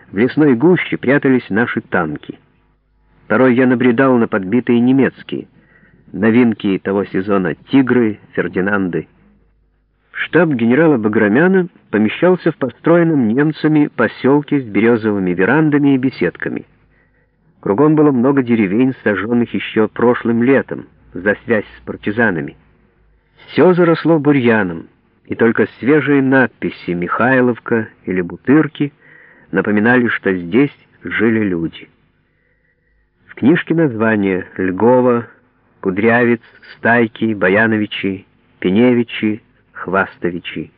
В лесной гуще прятались наши танки. Порой я набредал на подбитые немецкие. Новинки того сезона — «Тигры», «Фердинанды». Штаб генерала Баграмяна помещался в построенном немцами поселке с березовыми верандами и беседками. Кругом было много деревень, сожженных еще прошлым летом, за связь с партизанами. Все заросло бурьяном, и только свежие надписи «Михайловка» или «Бутырки» напоминали, что здесь жили люди. В книжке названия: Льгова, Кудрявец, Стайки, Баяновичи, Пеневичи, Хвастовичи.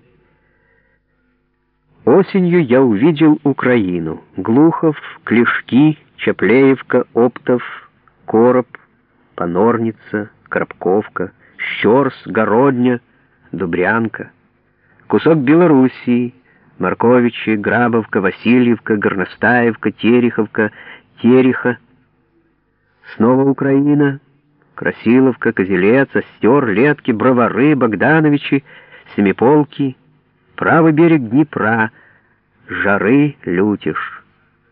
Осенью я увидел Украину: Глухов, Клешки, Чаплеевка, Оптов, Короб, Понорница, Коробковка, Щорс, Городня, Дубрянка. Кусок Белоруссии: Марковичи, Грабовка, Васильевка, Горностаевка, Тереховка, Тереха. Снова Украина: Красиловка, Козелец, Остер, Летки, Бровары, Богдановичи, Семиполки, правый берег Днепра, Жары, Лютеж.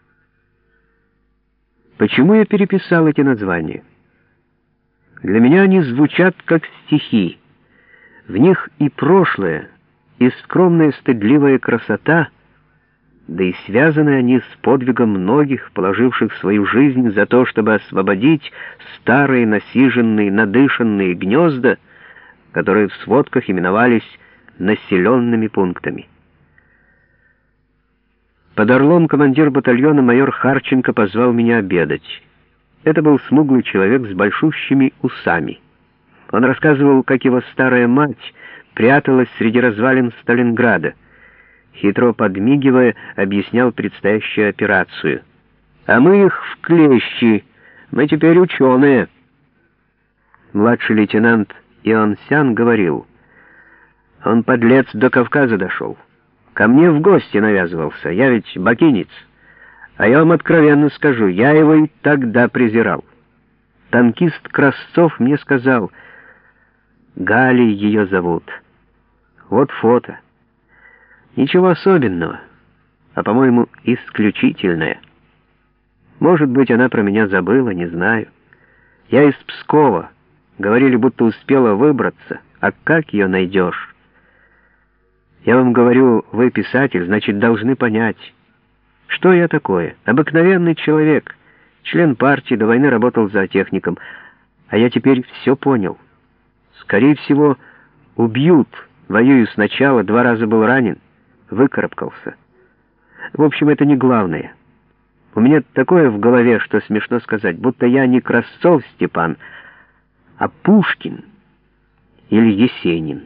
Почему я переписал эти названия? Для меня они звучат как стихи. В них и прошлое, и скромная стыдливая красота, да и связаны они с подвигом многих, положивших свою жизнь за то, чтобы освободить старые, насиженные, надышанные гнезда, которые в сводках именовались населенными пунктами. Под Орлом командир батальона майор Харченко позвал меня обедать. Это был смуглый человек с большущими усами. Он рассказывал, как его старая мать пряталась среди развалин Сталинграда. Хитро подмигивая, объяснял предстоящую операцию. «А мы их в клещи, мы теперь ученые». Младший лейтенант Ионсян говорил: «Он, подлец, до Кавказа дошел. Ко мне в гости навязывался, я ведь бакинец. А я вам откровенно скажу, я его и тогда презирал. Танкист Красцов мне сказал: Галей ее зовут. Вот фото. Ничего особенного, а, по-моему, исключительное. Может быть, она про меня забыла, не знаю. Я из Пскова. Говорили, будто успела выбраться. А как ее найдешь? Я вам говорю, вы писатель, значит, должны понять. Что я такое? Обыкновенный человек. Член партии, до войны работал зоотехником. А я теперь все понял. Скорее всего, убьют. Воюю сначала, 2 раза был ранен. Выкарабкался. В общем, это не главное. У меня такое в голове, что смешно сказать, будто я не Красцов Степан, а Пушкин или Есенин.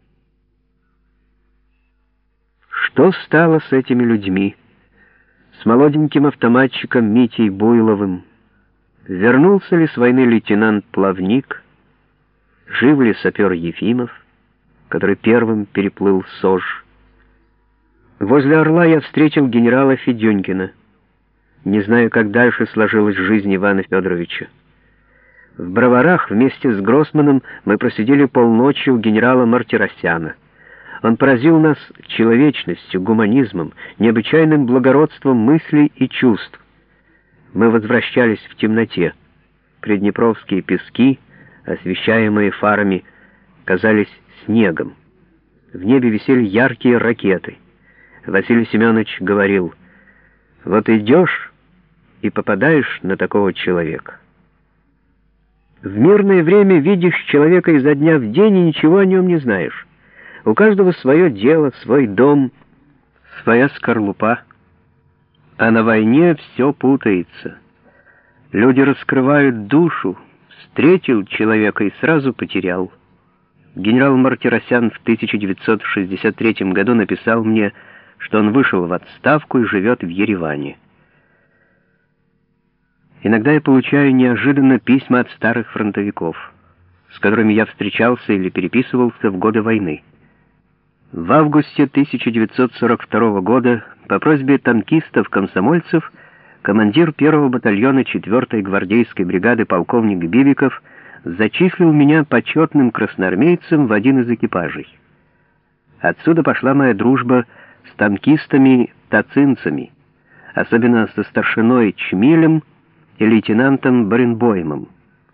Что стало с этими людьми? С молоденьким автоматчиком Митей Буйловым? Вернулся ли с войны лейтенант Плавник? Жив ли сапер Ефимов, который первым переплыл Сож? Возле Орла я встретил генерала Федюнькина. Не знаю, как дальше сложилась жизнь Ивана Федоровича. В Броварах вместе с Гроссманом мы просидели полночи у генерала Мартиросяна. Он поразил нас человечностью, гуманизмом, необычайным благородством мыслей и чувств. Мы возвращались в темноте. Приднепровские пески, освещаемые фарами, казались снегом. В небе висели яркие ракеты. Василий Семенович говорил: «Вот идешь и попадаешь на такого человека». В мирное время видишь человека изо дня в день и ничего о нем не знаешь. У каждого свое дело, свой дом, своя скорлупа. А на войне все путается. Люди раскрывают душу. Встретил человека и сразу потерял. Генерал Мартиросян в 1963 году написал мне, что он вышел в отставку и живет в Ереване. Иногда я получаю неожиданно письма от старых фронтовиков, с которыми я встречался или переписывался в годы войны. В августе 1942 года по просьбе танкистов-комсомольцев командир 1-го батальона 4-й гвардейской бригады полковник Бибиков зачислил меня почетным красноармейцем в один из экипажей. Отсюда пошла моя дружба с танкистами-тацинцами, особенно со старшиной Чмилем и лейтенантом Баренбоймом.